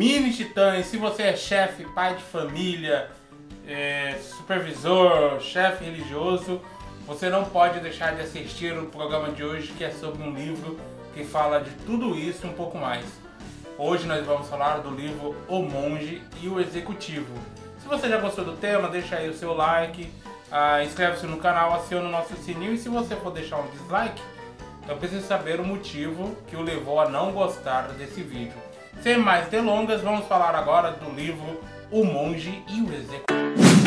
Mini Titãs. Se você é chefe, pai de família, supervisor, chefe religioso, você não pode deixar de assistir o programa de hoje, que é sobre um livro que fala de tudo isso e um pouco mais. Hoje nós vamos falar do livro O Monge e o Executivo. Se você já gostou do tema, deixa aí o seu like, inscreve-se no canal, aciona o nosso sininho, e se você for deixar um dislike, eu preciso saber o motivo que o levou a não gostar desse vídeo. Sem mais delongas, vamos falar agora do livro O Monge e o Executivo.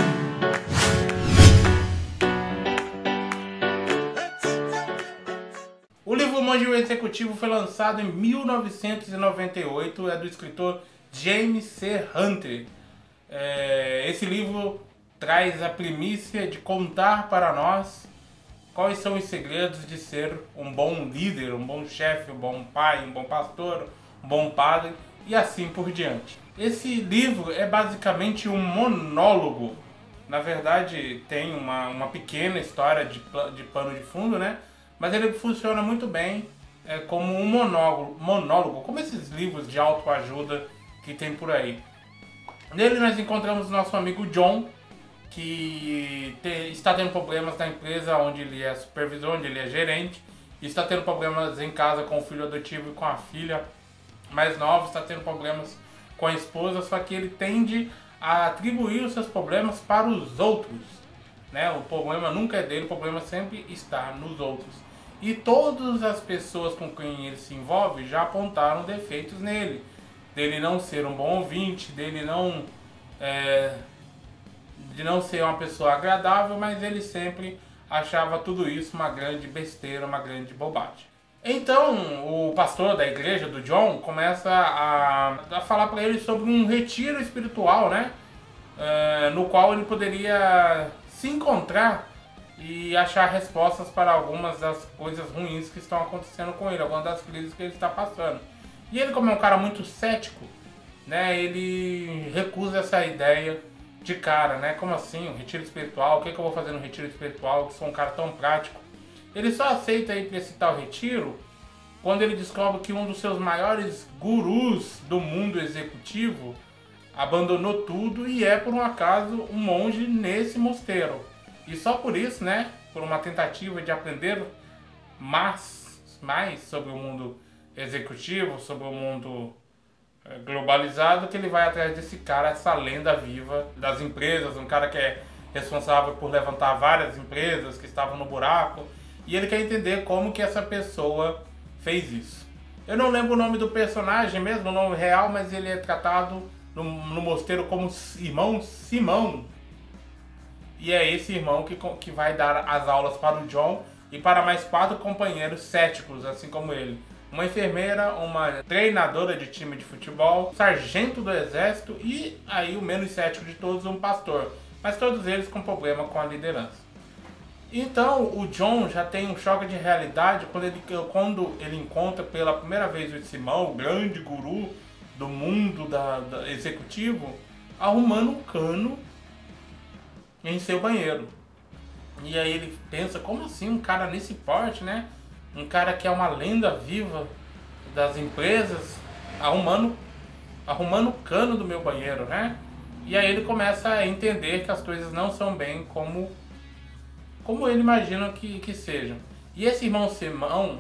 O livro O Monge e o Executivo foi lançado em 1998, é do escritor James C. Hunter. Esse livro traz a primícia de contar para nós quais são os segredos de ser um bom líder, um bom chefe, um bom pai, um bom pastor, um bom padre e assim por diante. Esse livro é basicamente um monólogo. Na verdade, tem uma pequena história de pano de fundo, né? Mas ele funciona muito bem como um monólogo, como esses livros de autoajuda que tem por aí. Nele nós encontramos nosso amigo John, que está tendo problemas na empresa onde ele é supervisor, onde ele é gerente, e está tendo problemas em casa com o filho adotivo e com a filha mais nova, está tendo problemas com a esposa, só que ele tende a atribuir os seus problemas para os outros, né? O problema nunca é dele, o problema sempre está nos outros. E todas as pessoas com quem ele se envolve já apontaram defeitos nele, dele não ser um bom ouvinte, dele de não ser uma pessoa agradável, mas ele sempre achava tudo isso uma grande besteira, uma grande bobagem. Então o pastor da igreja, do John, começa a falar para ele sobre um retiro espiritual, né? No qual ele poderia se encontrar e achar respostas para algumas das coisas ruins que estão acontecendo com ele, algumas das crises que ele está passando. E ele, como é um cara muito cético, né, ele recusa essa ideia de cara, né? Como assim? Um retiro espiritual? O que eu vou fazer no retiro espiritual? Eu sou um cara tão prático. Ele só aceita ir para esse tal retiro quando ele descobre que um dos seus maiores gurus do mundo executivo abandonou tudo e é, por um acaso, um monge nesse mosteiro. E só por isso, né, por uma tentativa de aprender mais sobre o mundo executivo, sobre o mundo globalizado, que ele vai atrás desse cara, essa lenda viva das empresas, um cara que é responsável por levantar várias empresas que estavam no buraco, e ele quer entender como que essa pessoa fez isso. Eu não lembro o nome do personagem mesmo, o nome real, mas ele é tratado no mosteiro como irmão Simão. E é esse irmão que vai dar as aulas para o John e para mais 4 companheiros céticos, assim como ele. Uma enfermeira, uma treinadora de time de futebol, sargento do exército e aí o menos cético de todos, um pastor. Mas todos eles com problema com a liderança. Então o John já tem um choque de realidade quando ele encontra pela primeira vez o Simão, o grande guru do mundo da executivo, arrumando um cano em seu banheiro. E aí ele pensa, como assim um cara nesse porte, né? Um cara que é uma lenda viva das empresas, arrumando o cano do meu banheiro, né? E aí ele começa a entender que as coisas não são bem como ele imagina que sejam. E esse irmão Simão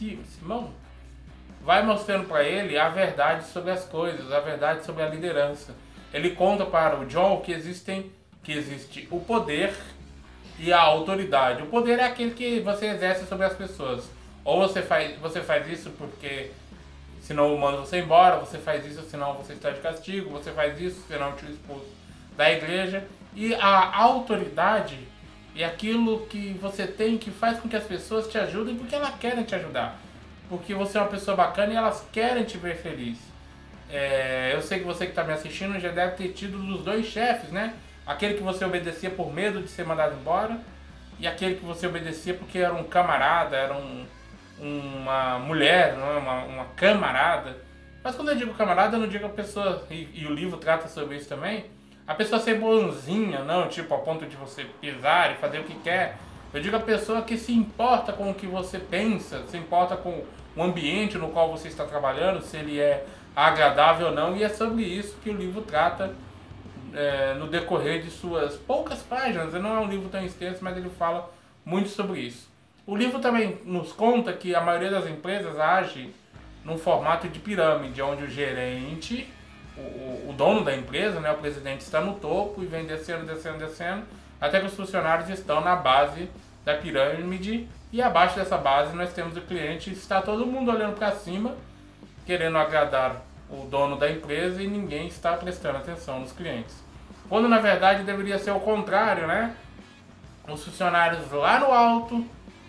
vai mostrando para ele a verdade sobre as coisas, a verdade sobre a liderança. Ele conta para o John que existe o poder e a autoridade. O poder é aquele que você exerce sobre as pessoas. Ou você faz isso porque senão eu mando você embora, você faz isso senão você está de castigo, você faz isso senão eu te expulso da igreja. E a autoridade é aquilo que você tem que faz com que as pessoas te ajudem porque elas querem te ajudar. Porque você é uma pessoa bacana e elas querem te ver feliz. Eu sei que você que está me assistindo já deve ter tido dos dois chefes, né? Aquele que você obedecia por medo de ser mandado embora e aquele que você obedecia porque era um camarada, era uma mulher, não é? uma camarada. Mas quando eu digo camarada, eu não digo a pessoa, e o livro trata sobre isso também, a pessoa ser bonzinha, não, tipo, a ponto de você pisar e fazer o que quer. Eu digo a pessoa que se importa com o que você pensa, se importa com o ambiente no qual você está trabalhando, se ele é agradável ou não, e é sobre isso que o livro trata no decorrer de suas poucas páginas. Não é um livro tão extenso, mas ele fala muito sobre isso. O livro também nos conta que a maioria das empresas age num formato de pirâmide, onde o gerente, o dono da empresa, né, o presidente, está no topo e vem descendo, descendo, descendo, até que os funcionários estão na base da pirâmide, e abaixo dessa base nós temos o cliente. Está todo mundo olhando para cima, querendo agradar o dono da empresa, e ninguém está prestando atenção nos clientes. Quando na verdade deveria ser o contrário, né? Os funcionários lá no alto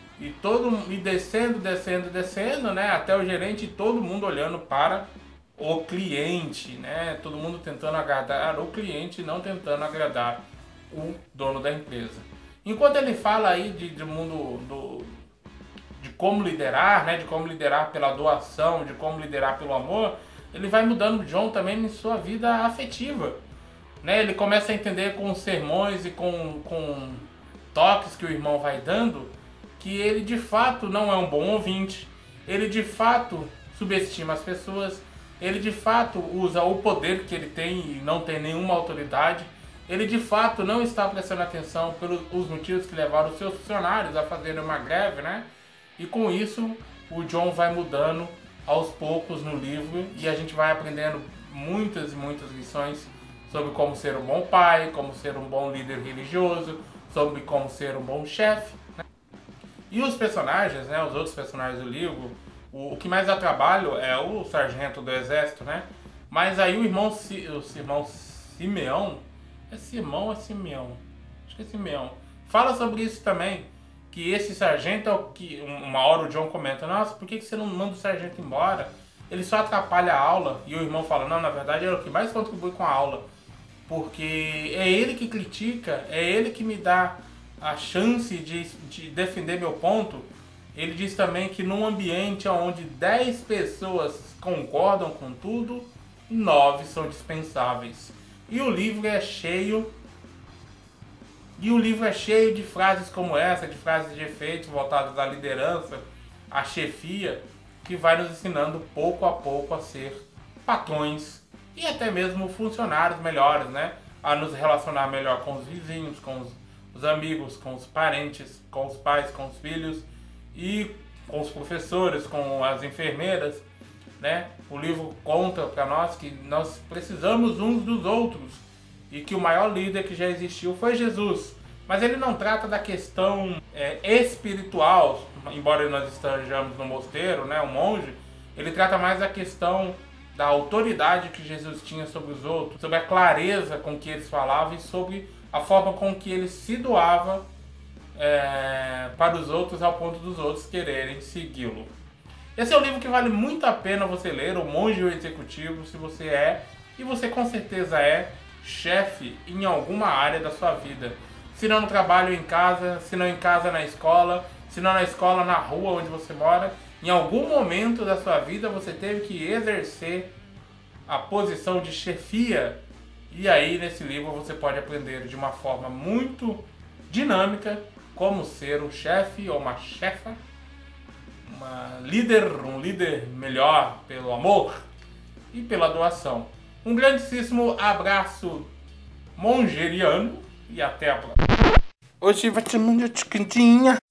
e descendo, descendo, descendo, né? Até o gerente e todo mundo olhando para o cliente, né? Todo mundo tentando agradar o cliente, não tentando agradar o dono da empresa. Enquanto ele fala aí de mundo de como liderar, né? De como liderar pela doação, de como liderar pelo amor, ele vai mudando o John também em sua vida afetiva, né? Ele começa a entender com os sermões e com toques que o irmão vai dando, que ele de fato não é um bom ouvinte, ele de fato subestima as pessoas, ele de fato usa o poder que ele tem e não tem nenhuma autoridade, ele de fato não está prestando atenção pelos motivos que levaram os seus funcionários a fazerem uma greve, né? E com isso o John vai mudando aos poucos no livro, e a gente vai aprendendo muitas e muitas lições sobre como ser um bom pai, como ser um bom líder religioso, sobre como ser um bom chefe, né? E os personagens, né, os outros personagens do livro, o que mais dá trabalho é o sargento do exército, né? Mas aí o irmão Simeão, Simeão? Acho que é Simeão. Fala sobre isso também, que esse sargento é o que, uma hora o John comenta, nossa, por que você não manda o sargento embora? Ele só atrapalha a aula. E o irmão fala, não, na verdade é o que mais contribui com a aula, porque é ele que critica, é ele que me dá a chance de defender meu ponto. Ele diz também que num ambiente onde 10 pessoas concordam com tudo, 9 são dispensáveis. E o livro é cheio de frases como essa, de frases de efeito voltadas à liderança, à chefia, que vai nos ensinando pouco a pouco a ser patrões e até mesmo funcionários melhores, né? A nos relacionar melhor com os vizinhos, com os amigos, com os parentes, com os pais, com os filhos e com os professores, com as enfermeiras, né? O livro conta para nós que nós precisamos uns dos outros e que o maior líder que já existiu foi Jesus. Mas ele não trata da questão espiritual, embora nós estejamos no mosteiro, né, um monge. Ele trata mais da questão da autoridade que Jesus tinha sobre os outros, sobre a clareza com que eles falavam e sobre a forma com que ele se doava para os outros, ao ponto dos outros quererem segui-lo. Esse é um livro que vale muito a pena você ler, O Monge e o Executivo, se você é, e você com certeza é, chefe em alguma área da sua vida. Se não no trabalho, em casa, se não em casa, na escola, se não na escola, na rua onde você mora. Em algum momento da sua vida você teve que exercer a posição de chefia. E aí nesse livro você pode aprender de uma forma muito dinâmica como ser um chefe ou uma chefa, um líder melhor pelo amor e pela doação. Um grandíssimo abraço mongeriano e até a próxima. Hoje vai te mandar de cantinha.